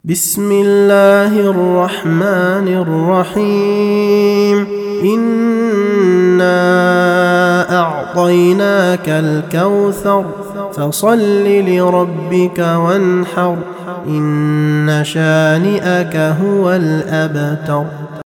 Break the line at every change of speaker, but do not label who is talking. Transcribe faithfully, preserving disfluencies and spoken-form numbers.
بسم الله الرحمن الرحيم إنا أعطيناك الكوثر فصل لربك وانحر إن شانئك هو الأبتر.